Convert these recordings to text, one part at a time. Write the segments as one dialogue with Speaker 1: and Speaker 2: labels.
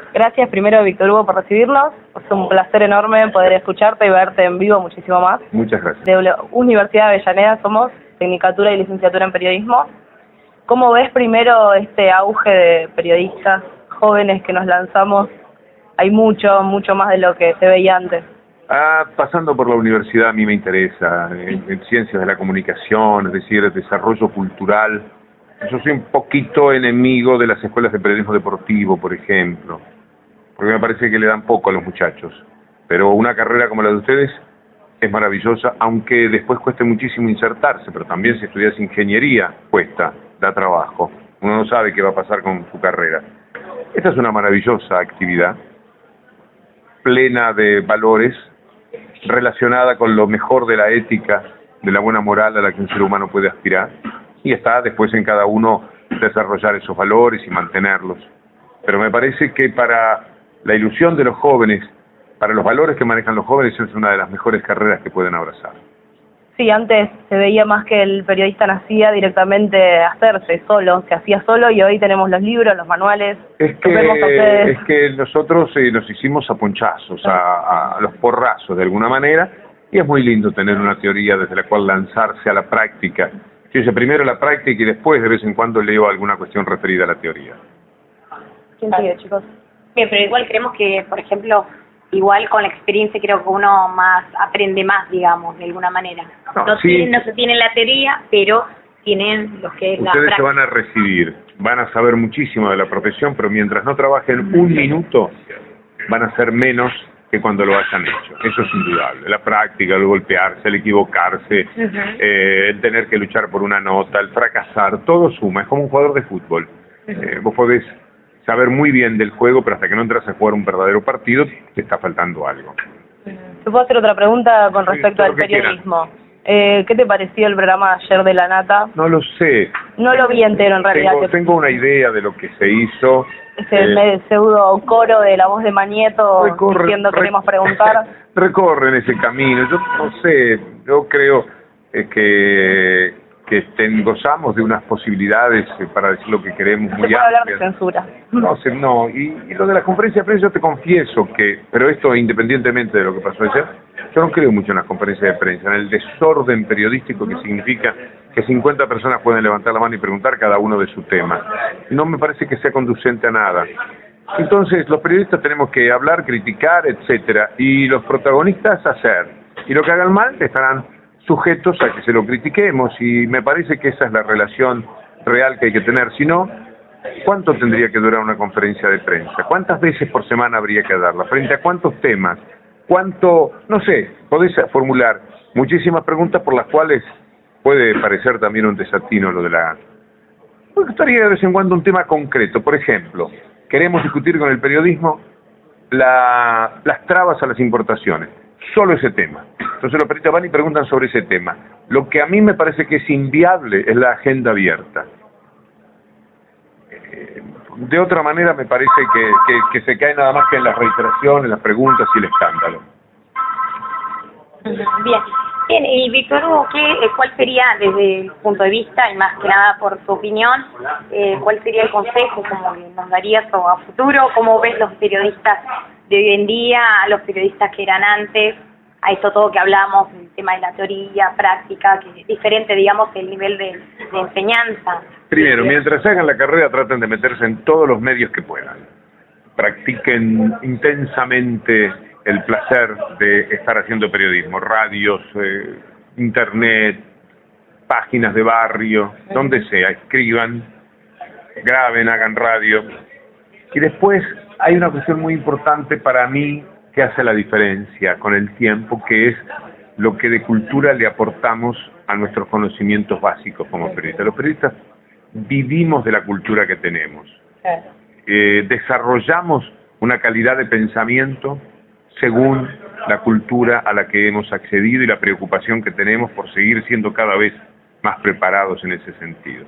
Speaker 1: Gracias primero, Víctor Hugo, por recibirnos. Es un placer enorme poder escucharte y verte en vivo muchísimo más.
Speaker 2: Muchas gracias.
Speaker 1: De la Universidad de Avellaneda somos Tecnicatura y Licenciatura en Periodismo. ¿Cómo ves primero este auge de periodistas jóvenes que nos lanzamos? Hay mucho más de lo que se veía antes.
Speaker 2: Pasando por la universidad a mí me interesa, en ciencias de la comunicación, es decir, el desarrollo cultural. Yo soy un poquito enemigo de las escuelas de periodismo deportivo, por ejemplo, porque me parece que le dan poco a los muchachos. Pero una carrera como la de ustedes es maravillosa, aunque después cueste muchísimo insertarse, pero también si estudias ingeniería cuesta, da trabajo. Uno no sabe qué va a pasar con su carrera. Esta es una maravillosa actividad, plena de valores, relacionada con lo mejor de la ética, de la buena moral a la que un ser humano puede aspirar, y está después en cada uno desarrollar esos valores y mantenerlos. Pero me parece que para la ilusión de los jóvenes, para los valores que manejan los jóvenes, es una de las mejores carreras que pueden abrazar.
Speaker 1: Sí, antes se veía más que el periodista nacía directamente a hacerse solo, se hacía solo, y hoy tenemos los libros, los manuales.
Speaker 2: Es que nosotros nos hicimos a ponchazos, a los porrazos de alguna manera, y es muy lindo tener una teoría desde la cual lanzarse a la práctica. Yo hice primero la práctica y después de vez en cuando leo alguna cuestión referida a la teoría.
Speaker 1: ¿Quién sigue, chicos?
Speaker 3: Bien, pero igual creemos que, por ejemplo, igual con la experiencia creo que uno más aprende más, digamos, de alguna manera. No se tiene la teoría, pero tienen lo que es la práctica.
Speaker 2: Ustedes se van a recibir, van a saber muchísimo de la profesión, pero mientras no trabajen un minuto, van a ser menos que cuando lo hayan hecho. Eso es indudable. La práctica, el golpearse, el equivocarse, el tener que luchar por una nota, el fracasar, todo suma. Es como un jugador de fútbol. Vos podés saber muy bien del juego, pero hasta que no entras a jugar un verdadero partido, te está faltando algo.
Speaker 1: ¿Te puedo hacer otra pregunta con respecto al periodismo? ¿Qué te pareció el programa ayer de La Nata?
Speaker 2: No lo sé.
Speaker 1: No lo vi entero en realidad.
Speaker 2: Tengo una idea de lo que se hizo.
Speaker 1: Ese pseudo coro de La Voz de Manieto diciendo queremos preguntar.
Speaker 2: Recorren ese camino. Yo no sé, yo creo que gozamos de unas posibilidades para decir lo que queremos muy amplias.
Speaker 1: Hablar de censura.
Speaker 2: No, y lo de la conferencia de prensa, yo te confieso que, pero esto independientemente de lo que pasó ayer, yo no creo mucho en las conferencias de prensa, en el desorden periodístico que significa que 50 personas pueden levantar la mano y preguntar cada uno de su tema. No me parece que sea conducente a nada. Entonces, los periodistas tenemos que hablar, criticar, etcétera, y los protagonistas hacer. Y lo que hagan mal estarán sujetos a que se lo critiquemos, y me parece que esa es la relación real que hay que tener. Si no, ¿cuánto tendría que durar una conferencia de prensa? ¿Cuántas veces por semana habría que darla? ¿Frente a cuántos temas? ¿Cuánto? No sé, podés formular muchísimas preguntas por las cuales puede parecer también un desatino lo de la... Me gustaría de vez en cuando un tema concreto. Por ejemplo, queremos discutir con el periodismo las trabas a las importaciones. Solo ese tema. Entonces los periodistas van y preguntan sobre ese tema. Lo que a mí me parece que es inviable es la agenda abierta. De otra manera me parece que se cae nada más que en las reiteraciones, en las preguntas y el escándalo.
Speaker 3: Bien, y Víctor Hugo, ¿cuál sería desde el punto de vista, y más que nada por tu opinión, cuál sería el consejo como que nos darías a futuro? ¿Cómo ves los periodistas de hoy en día, a los periodistas que eran antes, a esto todo que hablamos, el tema de la teoría, práctica, que es diferente, digamos, el nivel de enseñanza?
Speaker 2: Primero, mientras hagan la carrera, traten de meterse en todos los medios que puedan. Practiquen intensamente el placer de estar haciendo periodismo, radios, internet, páginas de barrio, donde sea, escriban, graben, hagan radio. Y después hay una cuestión muy importante para mí que hace la diferencia con el tiempo, que es lo que de cultura le aportamos a nuestros conocimientos básicos como periodistas. Los periodistas vivimos de la cultura que tenemos. Desarrollamos una calidad de pensamiento según la cultura a la que hemos accedido y la preocupación que tenemos por seguir siendo cada vez más preparados en ese sentido.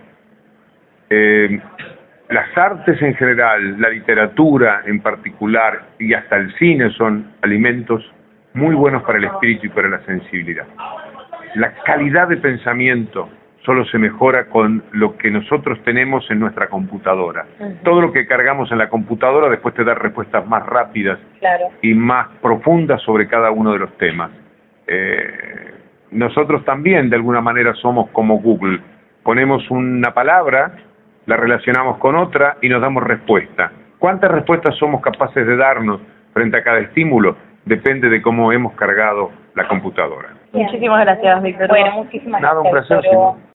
Speaker 2: Las artes en general, la literatura en particular y hasta el cine son alimentos muy buenos para el espíritu y para la sensibilidad. La calidad de pensamiento solo se mejora con lo que nosotros tenemos en nuestra computadora. Todo lo que cargamos en la computadora después te da respuestas más rápidas y más profundas sobre cada uno de los temas. Nosotros también de alguna manera somos como Google. Ponemos una palabra, la relacionamos con otra y nos damos respuesta. ¿Cuántas respuestas somos capaces de darnos frente a cada estímulo? Depende de cómo hemos cargado la computadora.
Speaker 1: Muchísimas gracias, Víctor.
Speaker 3: Bueno, muchísimas gracias.
Speaker 2: Nada, un placer.
Speaker 3: Víctor Hugo.